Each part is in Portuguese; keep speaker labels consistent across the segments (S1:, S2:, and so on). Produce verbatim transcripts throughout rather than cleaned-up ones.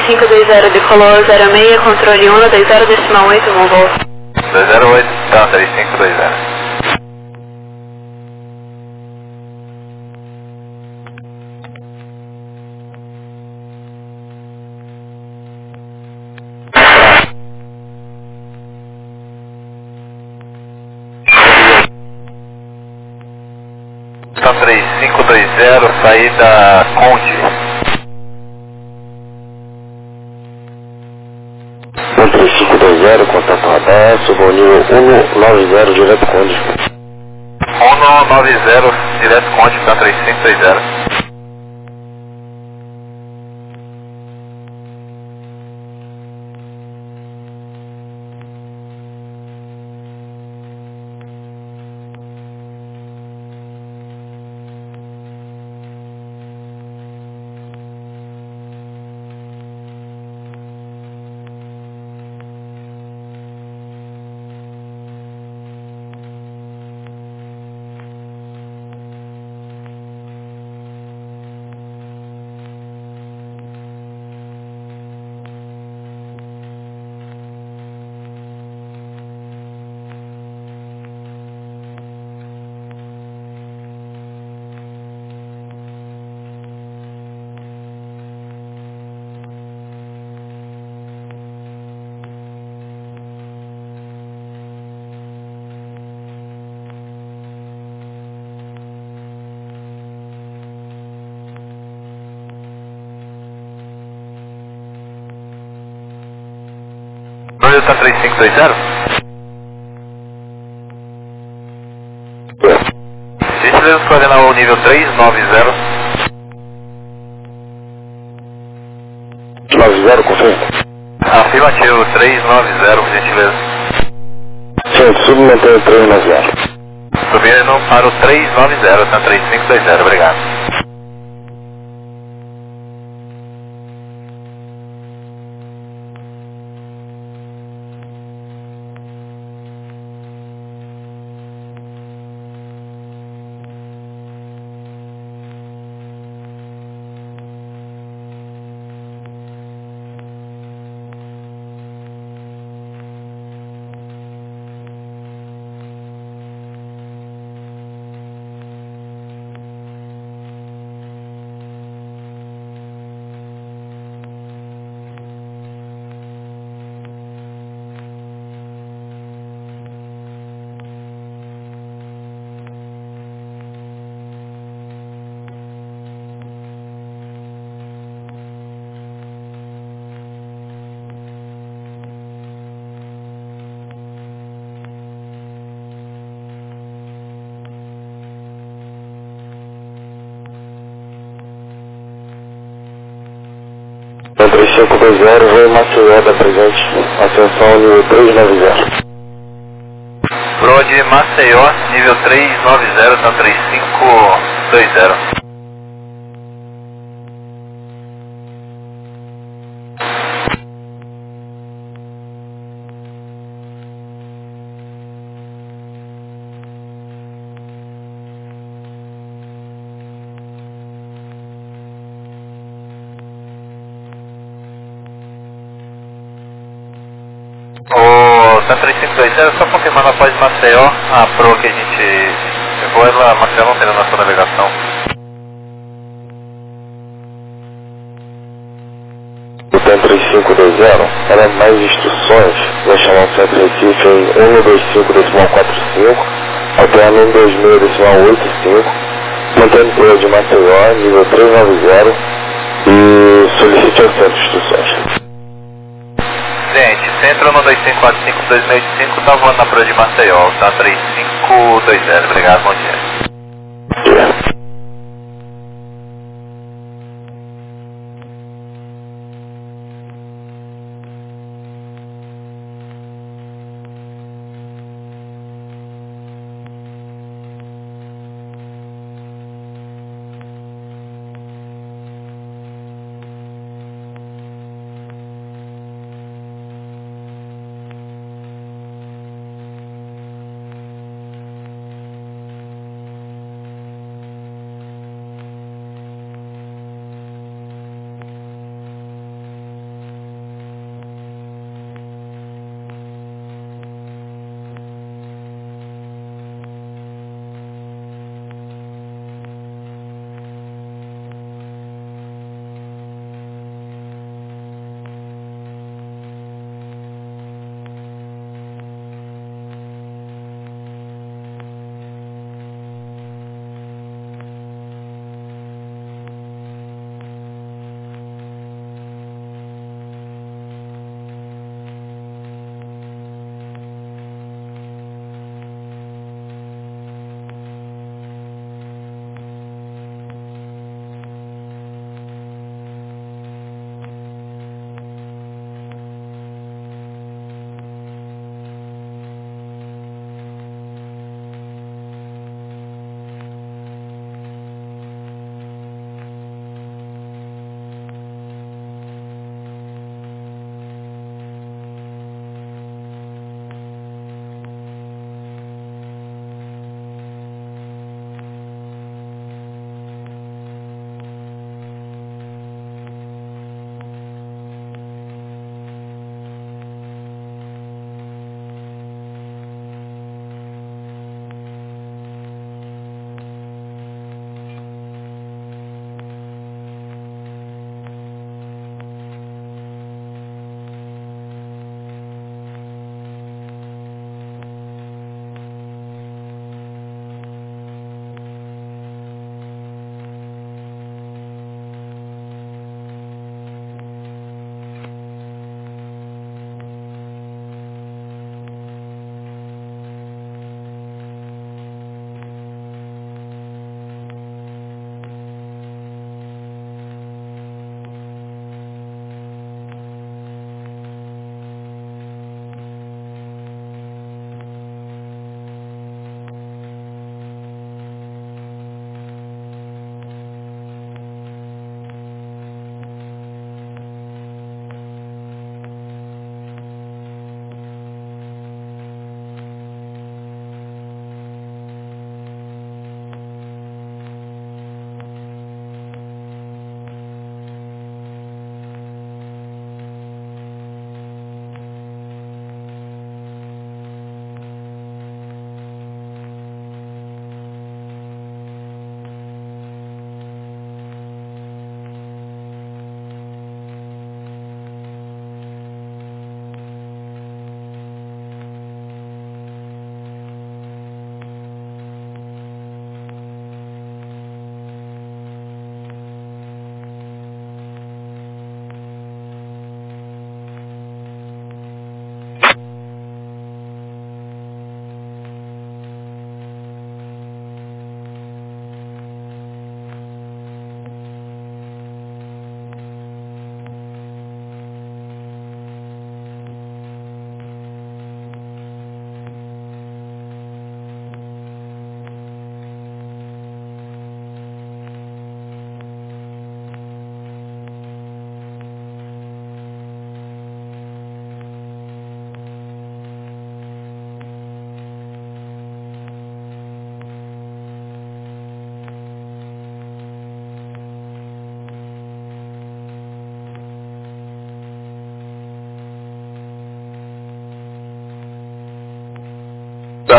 S1: cinco dois zero decolou zero seis, controle um, dois zero decimal oito, bom voo.
S2: dois zero oito, tá, três cinco dois zero. três cinco dois zero, saída Conte.
S3: três cinco dois zero, contato radar, subo ao nível um nove zero, direto Conde.
S2: um nove zero, direto Conte, tá três cinco dois zero. Tá três cinco dois zero? Gentileza, coordenar o nível três nove zero.
S3: nove zero, confirma.
S2: Afirmativo, três nove zero, gentileza.
S3: Sim, submantendo três nove zero.
S2: Subindo para o três nove zero, tá três cinco dois zero, obrigado.
S3: três cinco dois zero, voo Maceió da presente, ascensão nível três nove zero.
S2: Pro de Maceió, nível três nove zero, tá três cinco dois zero. O tá três cinco dois zero, só confirmando após Maceió, a Pro que a gente pegou, ela, Maceió não tem na nossa navegação.
S3: O TAM três cinco dois zero, para mais instruções, vai chamar o Centro Recife em um dois cinco decimal quatro cinco, alterno um dois seis decimal oito cinco, mantendo o de Maceió, nível três nove zero, e solicite ao centro instruções.
S2: Gente, centro um dois cinco quatro cinco dois seis cinco, tá voando na Pro de Maceió, tá três cinco dois zero, obrigado, bom dia.
S3: Yeah.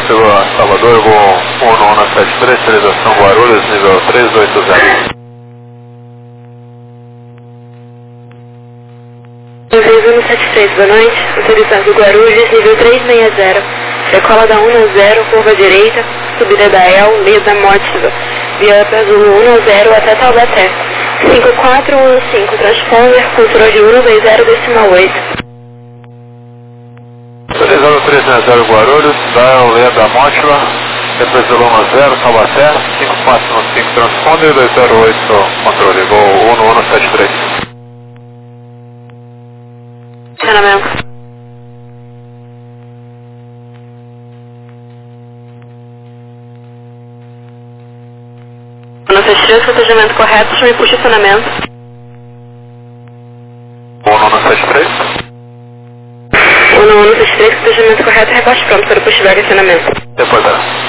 S2: Pela Salvador, voo um nove sete três, utilização Guarulhos, nível três oito zero.
S1: seis um sete três, boa noite. Utilização Guarulhos, nível três seis zero. Decola da um zero, curva direita, subida da El, Leda Mótiva. Via azul um zero até Taubaté. cinco quatro um cinco, transponder, controle um dois zero, decimal oito.
S2: Utilizando três seis zero Guarulhos, da Leda Mótiva, depois do um zero, Taubaté, cinco quatro um cinco, transponder, dois zero oito, controle, voo um nove sete três.
S1: Estacionamento. No sete três, protegimento correto, chame por estacionamento.
S2: um nove sete três.
S1: um nove sete três, protegimento correto, reporte pronto para o push back estacionamento.
S2: Reportar.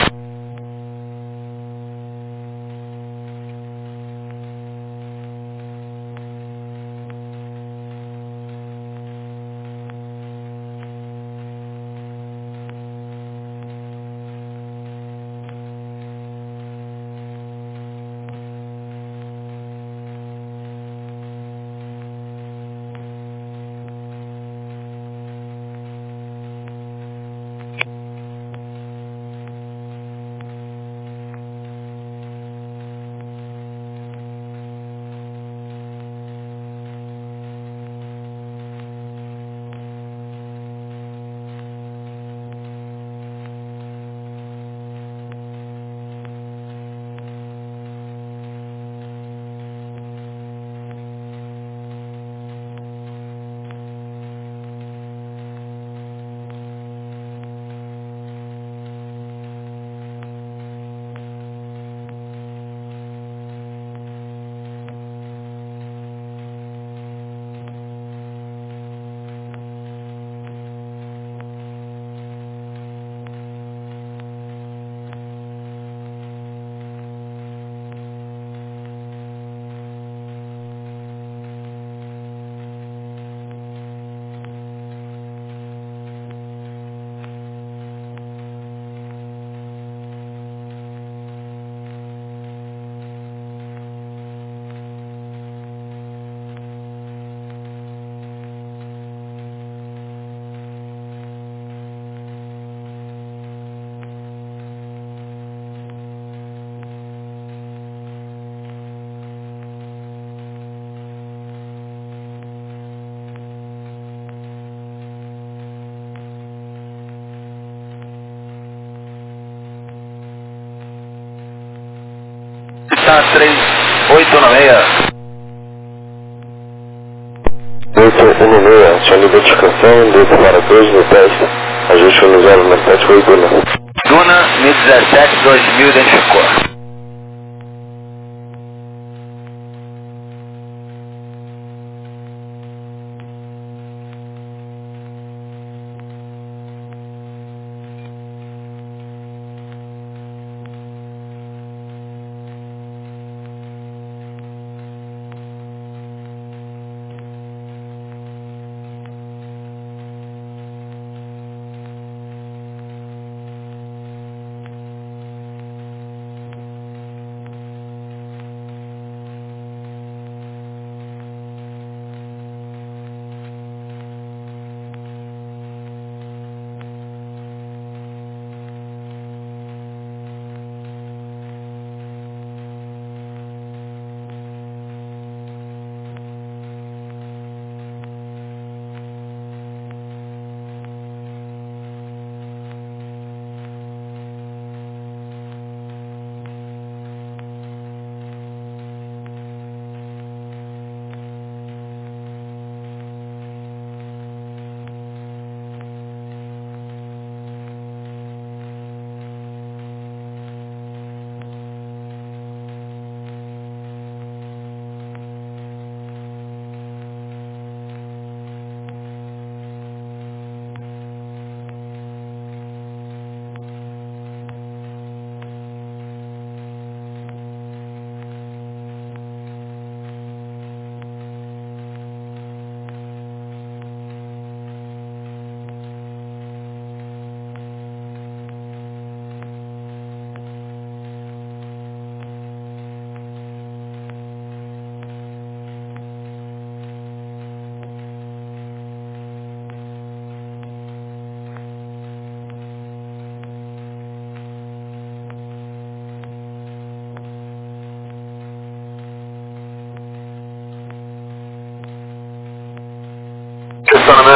S2: três oito nove seis.
S3: oito um seis, acione identificação, desce para dois no teste, ajuste no zero no teste, foi Duna.
S2: Duna, mil e dezessete, dois mil, identificou.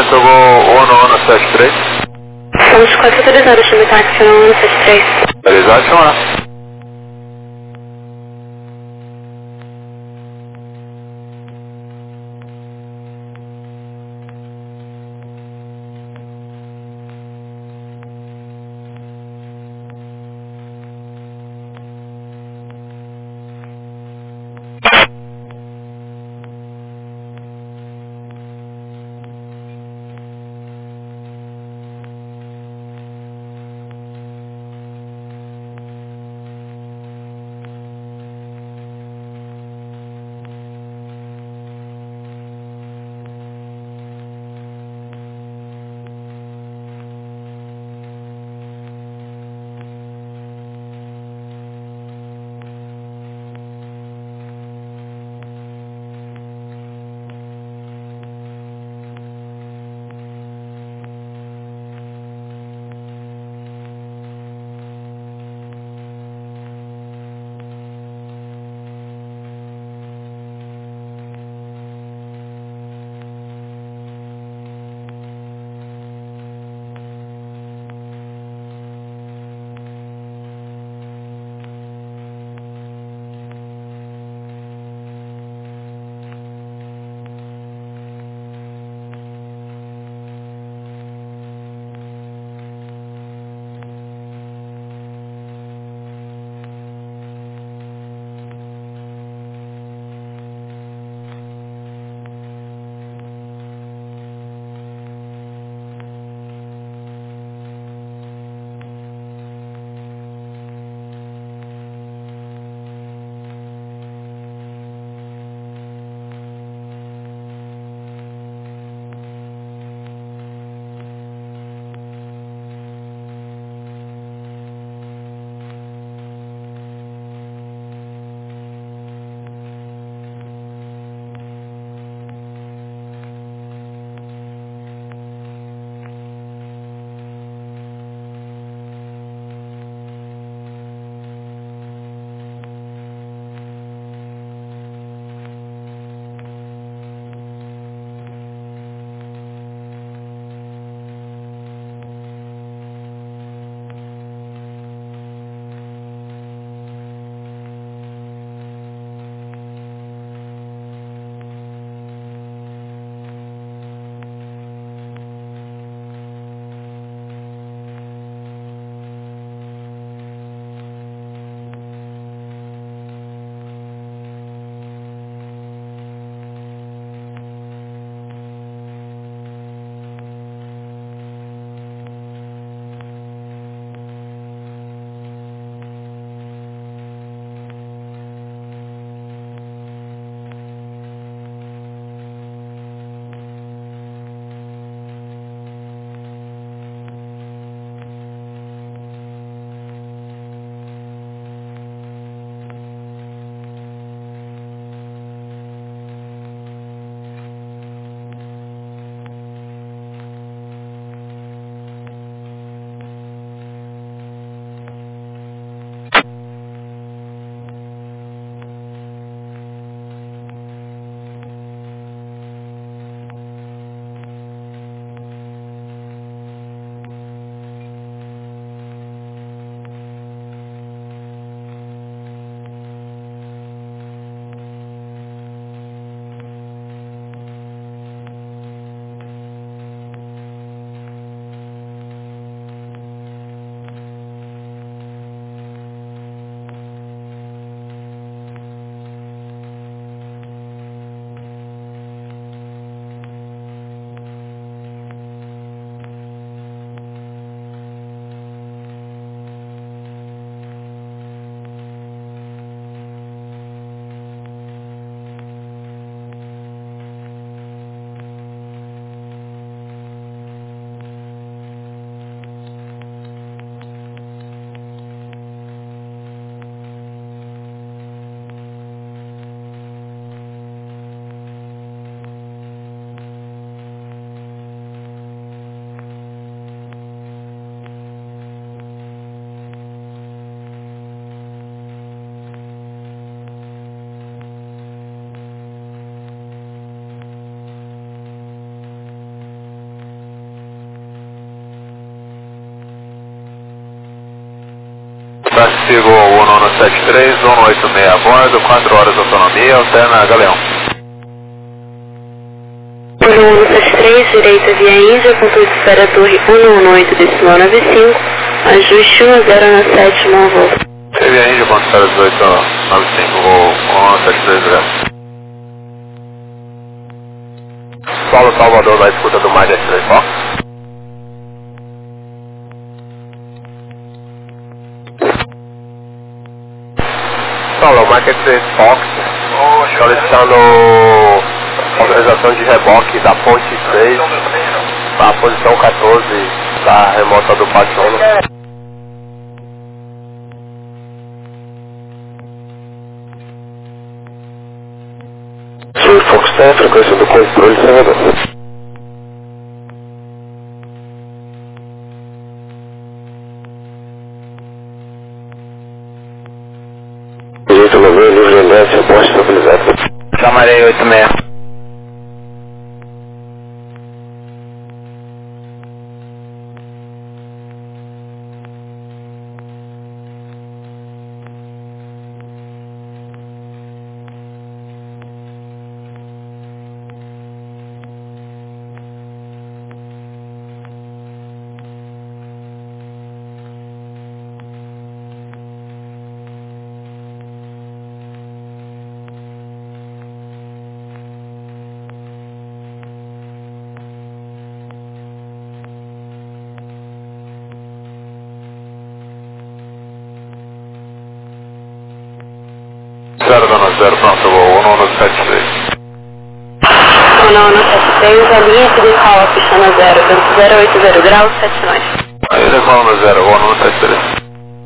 S2: Porto Gol um um sete três.
S1: Ponte quatro autorizado, chame táxi um um sete três.
S2: Autorizado, chamar. Sigo o um um sete três, um oito seis a bordo, quatro horas de autonomia, alterna Galeão.
S1: um um sete três, direita via Índia, ponto de espera torre um um oito, decimal nove cinco, ajuste um a zero na sétima, volta.
S2: Via Índia, ponto de espera dezoito nove cinco, voo um um sete três, direto. Paulo Salvador, na escuta do Mike três Fox. Paulo, Mike três Fox, solicitando autorização de reboque da ponte seis para a posição quatorze da remota do Patrono.
S3: Sul Fox tem a frequência do controle Salvador. Direito no meio, livre de inércia, ponte estabilizado.
S2: Chamarei oito seis. zero dona zero, pronto, voo um um sete três.
S1: um um sete três, a linha que decola pistona zero, vento zero oito zero graus, sete nove.
S2: Aí decola no zero, voo um um sete três.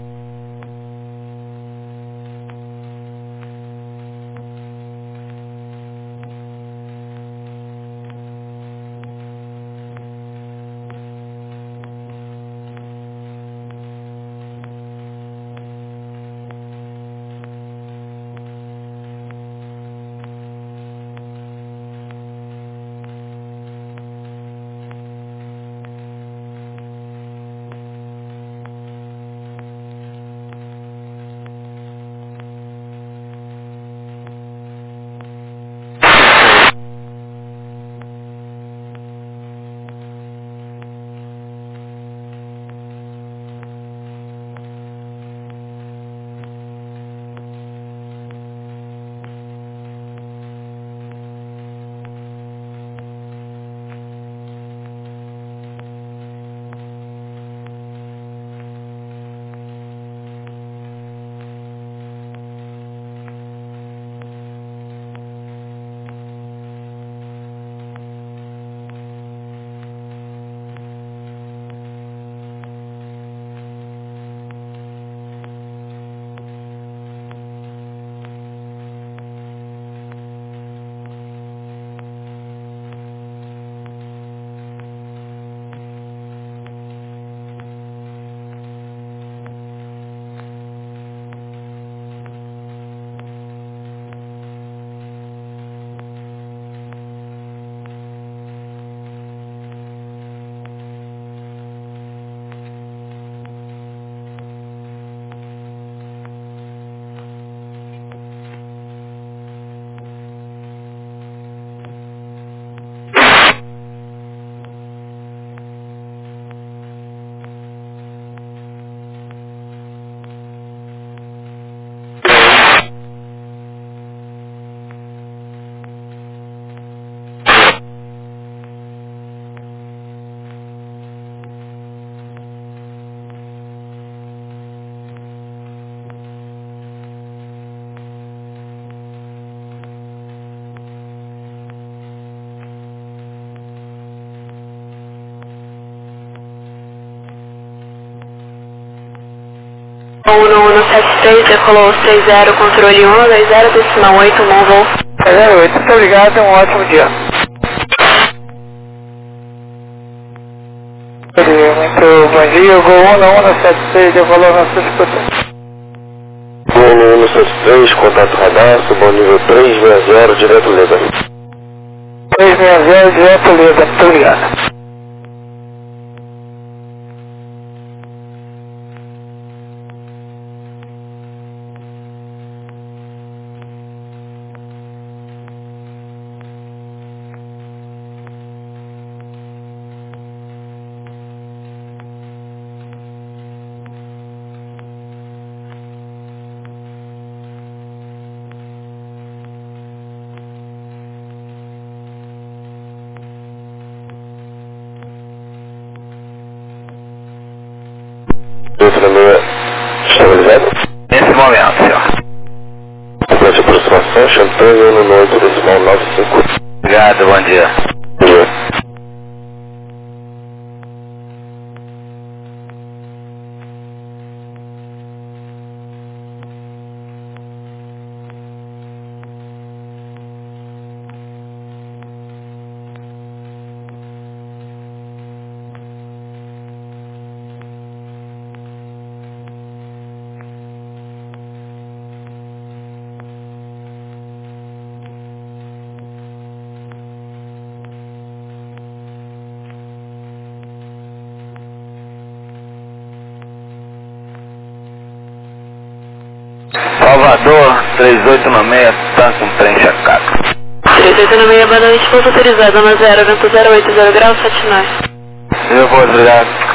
S1: um um sete três, decolou seis zero, controle um dois zero, decimal oito, um voo.
S2: zero oito, muito obrigado, um ótimo dia. Muito bom dia, voo um um sete três, decolou na sua escuta.
S3: um um sete três, contato radar, subo ao nível três seis zero, direto Leda.
S2: três seis zero, direto Leda, muito obrigado.
S3: oito no meio estabilizado?
S2: Nesse momento, senhor.
S3: Complete aproximação, Champagne um no oito decimal nove cinco.
S2: Obrigado, bom dia.
S3: Bom dia.
S2: Salvador, três oito nove seis, tá com trem chacado.
S1: três oito nove seis, boa noite, pouso autorizado, na zero, vento zero oito zero graus, sete nove.
S2: Eu vou, obrigado.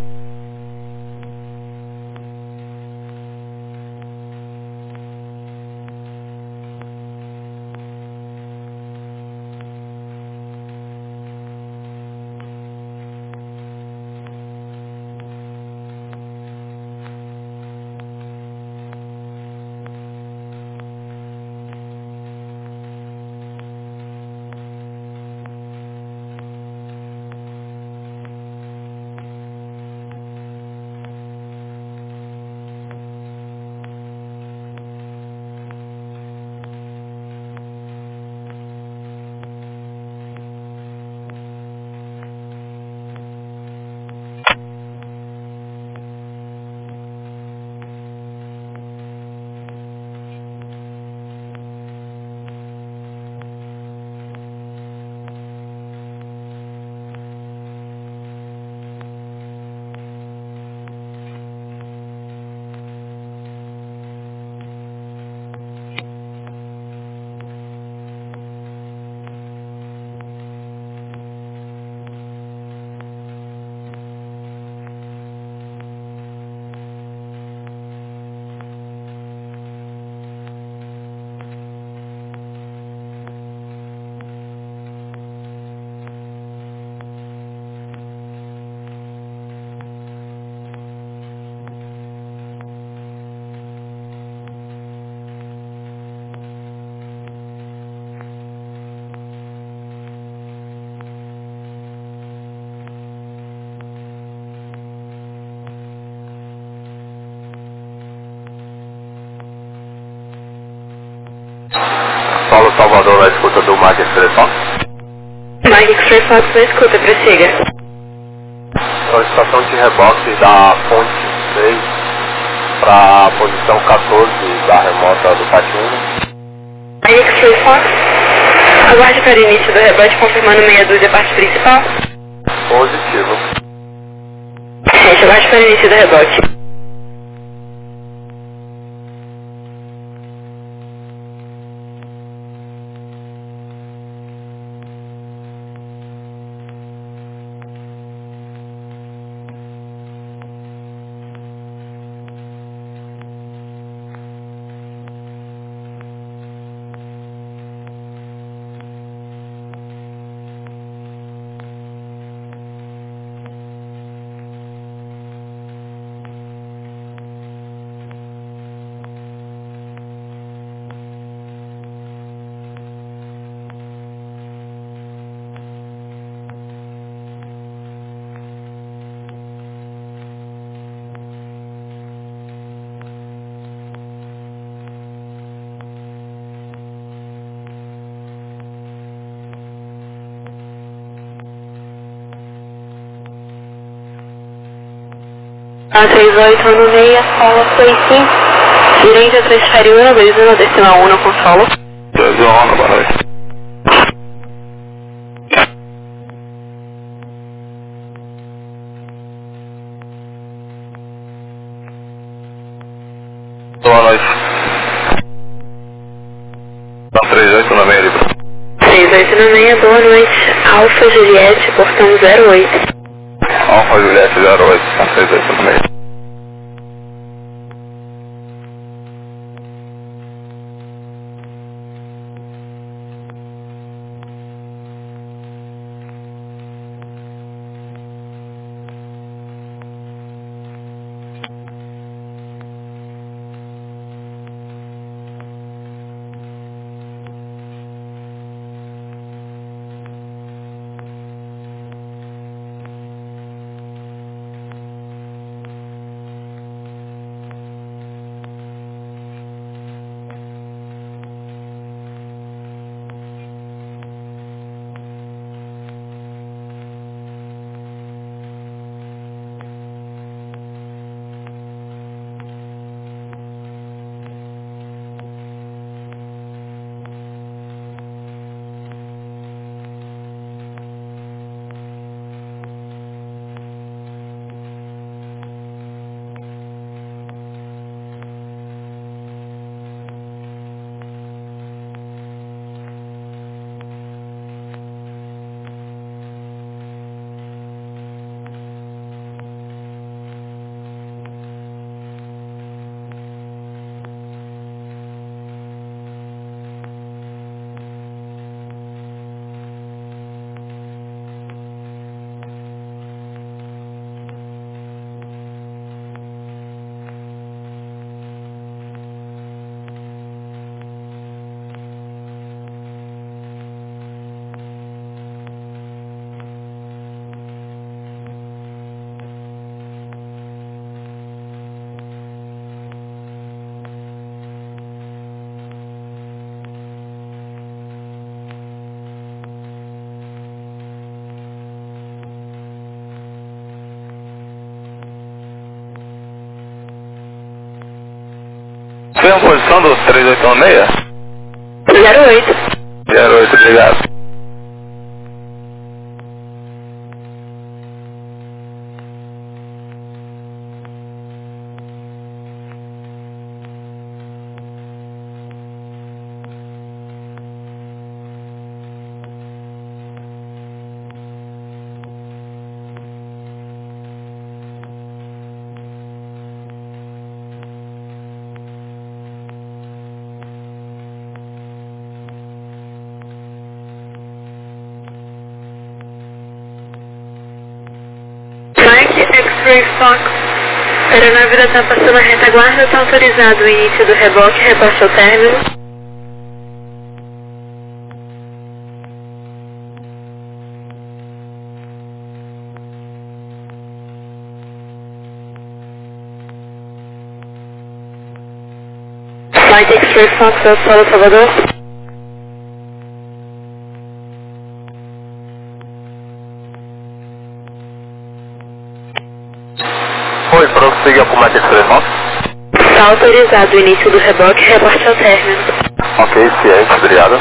S2: Paulo Salvador na escuta do Mag Express Fox.
S1: Mag Express Fox na escuta, prossiga.
S2: Solicitação de reboque da ponte seis para a posição quatorze da remota do Patinho.
S1: Mag Express Fox, aguarde para o início do rebote confirmando meia dúzia a parte principal.
S2: Positivo.
S1: Gente, aguarde para o início do rebote. A três oito um seis, solo seis cinco, gerente transfere um dois um decimal um com solo.
S2: dois um, boa noite. Boa noite. três oito nove seis, livro.
S1: três oito nove seis, boa noite. Alfa Juliette, portão zero oito.
S2: Alfa Juliette zero oito, três oito nove seis. Posição do três oito um seis?
S1: zero oito.
S2: zero oito, obrigado.
S1: Mike X-Ray Fox, a aeronave está passando a retaguarda, está autorizado o início do reboque, repasse ao término. Mike X-Ray Fox, ao solo Salvador.
S2: Oi, prossiga com o Mike X-Ray Fox.
S1: Está autorizado o início do reboque, repasse ao término.
S2: Ok, ciente, obrigado.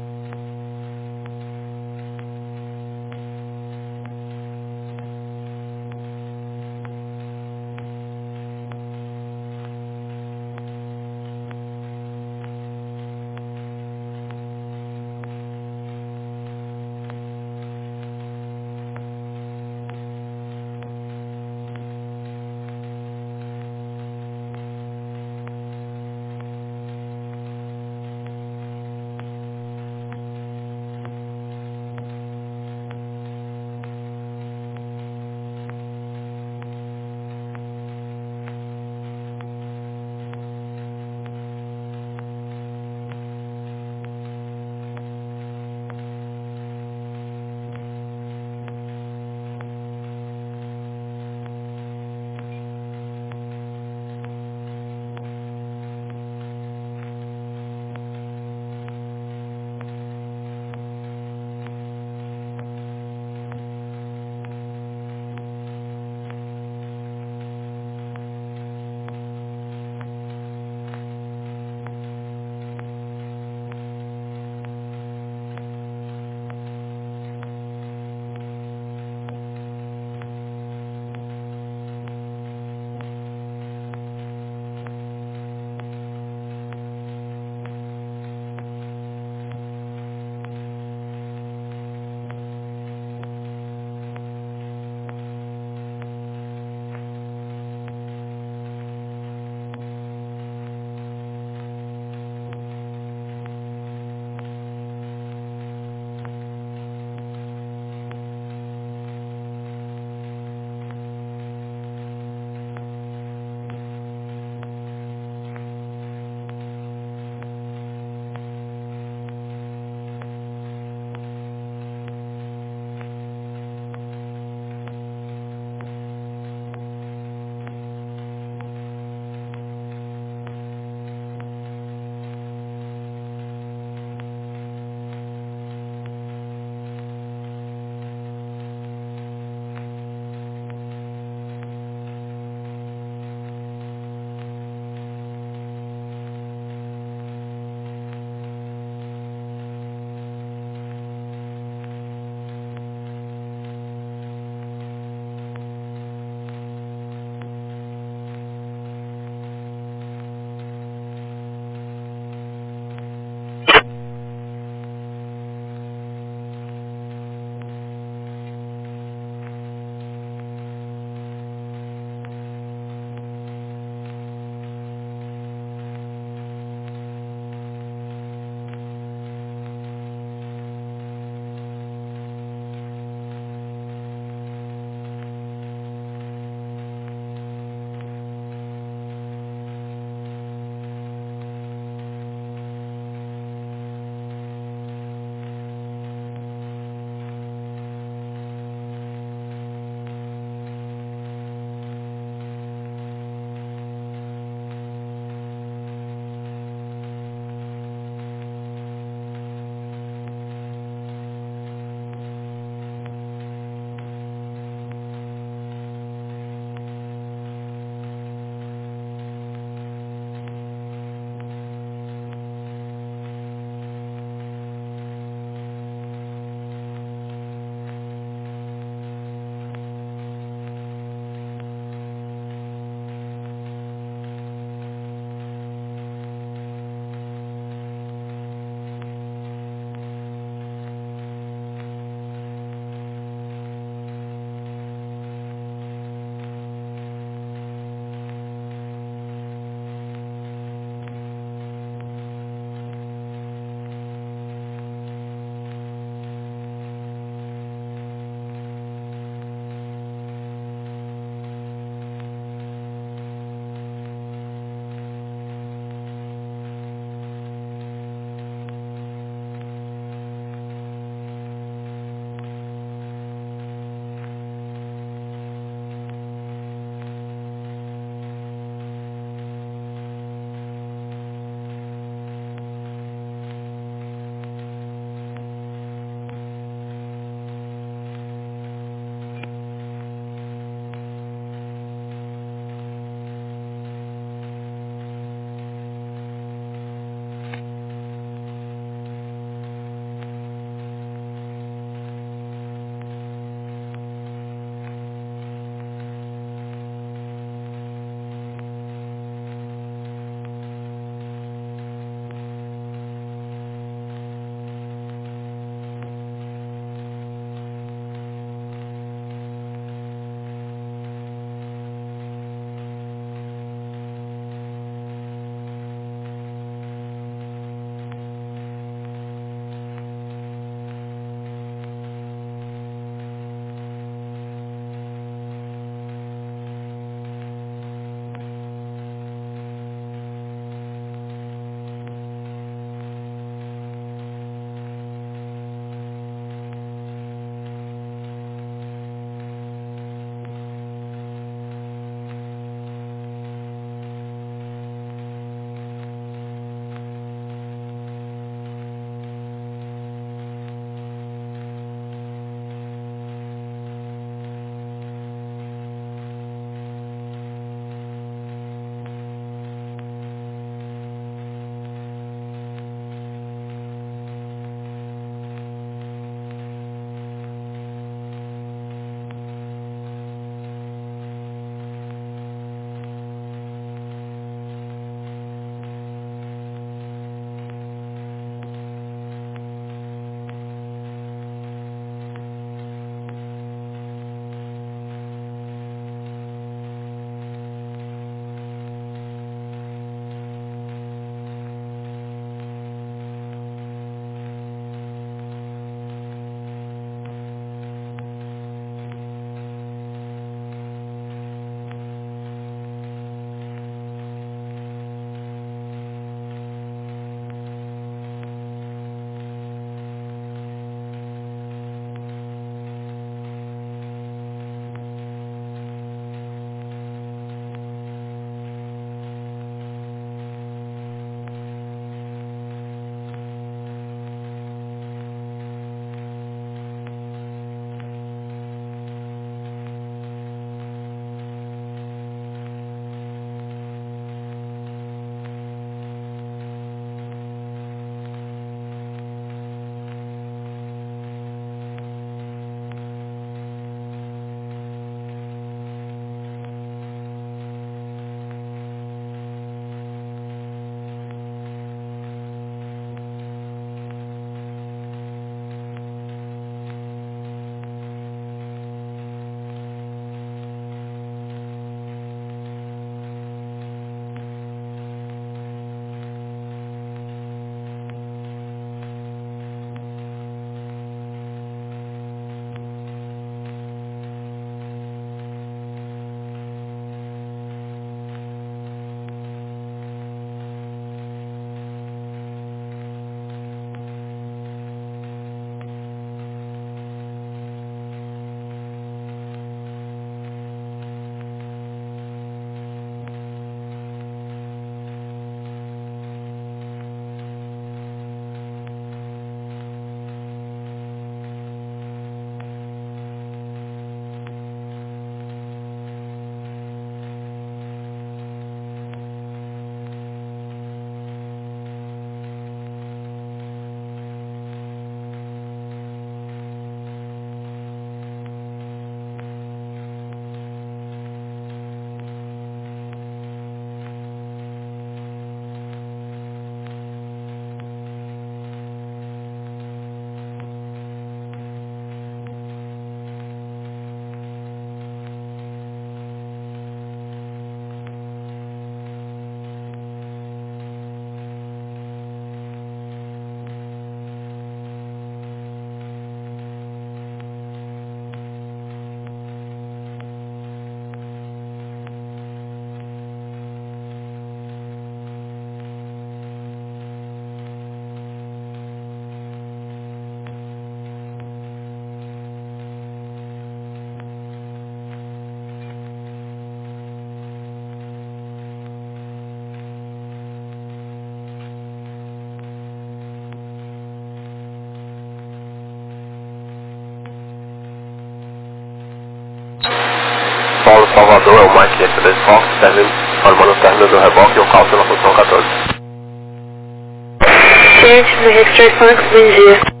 S2: Salvador, é o Mike quinhentos e três Fox, formando o término do reboque e o cálculo na posição quatorze.
S1: Gente, no Extra Fox, bom dia.